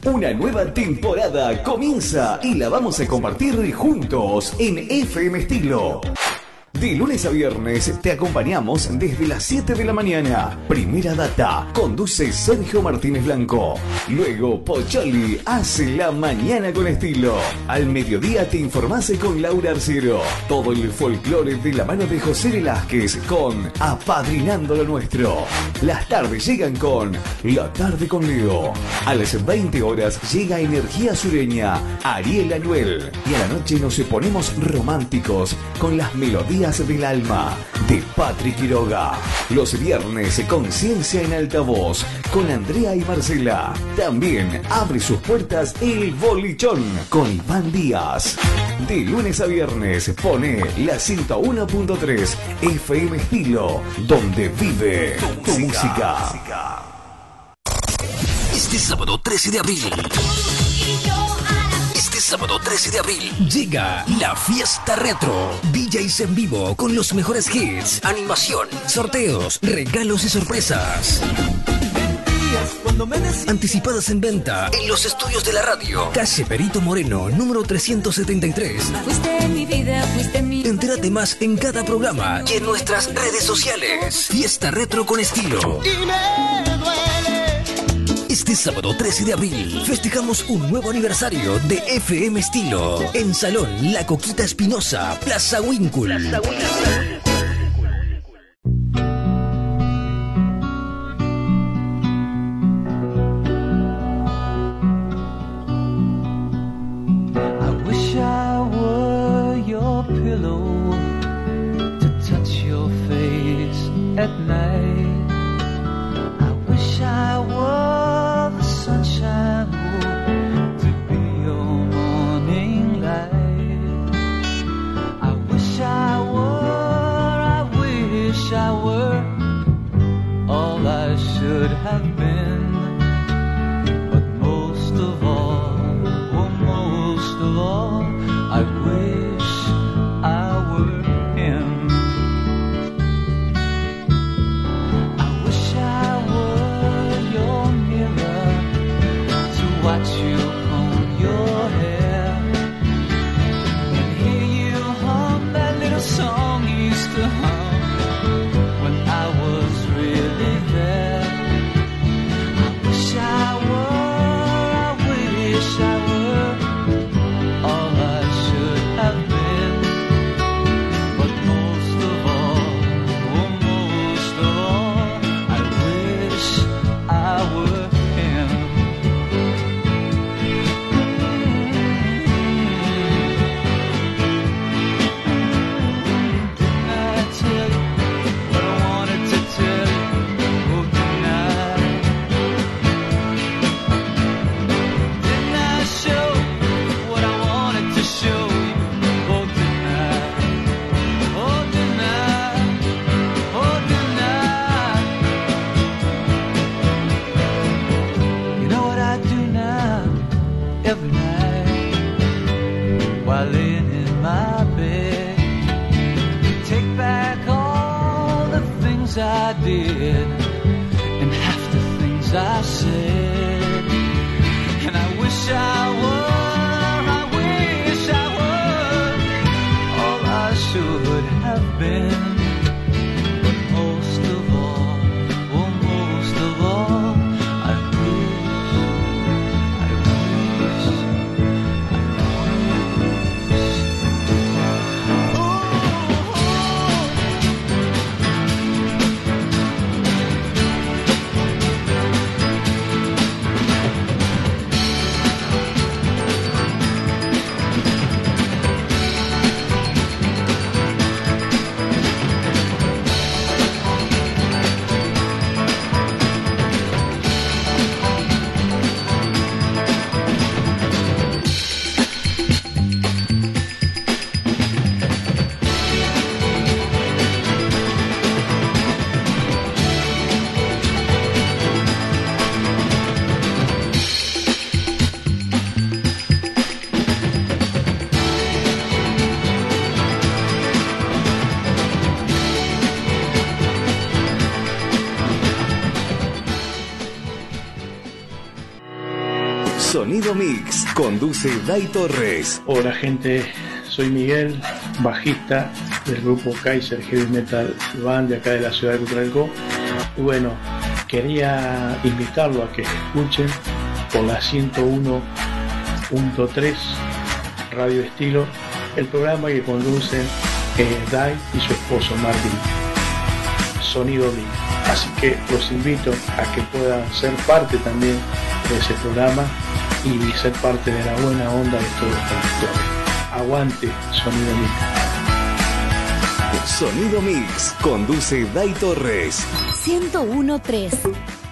Una nueva temporada comienza y la vamos a compartir juntos en FM Estilo. De lunes a viernes te acompañamos desde las 7 de la mañana. Primera Data, conduce Sergio Martínez Blanco. Luego Pocholi hace la mañana con estilo. Al mediodía te informás con Laura Arciero. Todo el folclore de la mano de José Velázquez con Apadrinando lo Nuestro. Las tardes llegan con La Tarde con Leo. A las 20 horas llega Energía Sureña, Ariel Anuel. Y a la noche nos ponemos románticos con las melodías del alma de Patrick Quiroga. Los viernes Conciencia en Altavoz con Andrea y Marcela. También abre sus puertas El Bolichón con Iván Díaz. De lunes a viernes pone la 101.3 FM Estilo, donde vive tu música. Este sábado 13 de abril. Este sábado 13 de abril llega la Fiesta Retro. DJs en vivo con los mejores hits, animación, sorteos, regalos y sorpresas. Anticipadas en venta en los estudios de la radio. Calle Perito Moreno, número 373. Fuiste mi vida, fuiste mi... Entérate más en cada programa y en nuestras redes sociales. Fiesta Retro con estilo. Este sábado 13 de abril festejamos un nuevo aniversario de FM Estilo en Salón La Coquita Espinosa, Plaza Wincul. I wish I were your pillow to touch your face at night. I wish I were sunshine to be your morning light. I wish I were all I should have been. But most of all, I wish I were him. I wish I were your mirror to watch you comb your hair and hear you hum that little song you used to hum when I was really there. I wish I were all I should have been. But most of all, I wish I were him. Didn't I tell you what I wanted to tell you? Oh, didn't I? Didn't I show what I wanted to show you? Oh, didn't I? Oh, didn't I? Oh, didn't I? You know what I do now? Every night while laying in my bed, take back all the things I did and half the things I said. And I wish I were all I should have been. But most of all, I wish. Sonido Mix, conduce Dai Torres. Hola gente, soy Miguel, bajista del grupo Kaiser Heavy Metal Band de acá de la ciudad de Cutralcó. Y bueno, quería invitarlo a que escuchen por la 101.3 Radio Estilo el programa que conducen Dai y su esposo Martín, Sonido Mix. Así que los invito a que puedan ser parte también de ese programa y ser parte de la buena onda de todos los conductores. Aguante Sonido Mix. Sonido Mix, conduce Dai Torres. 101.3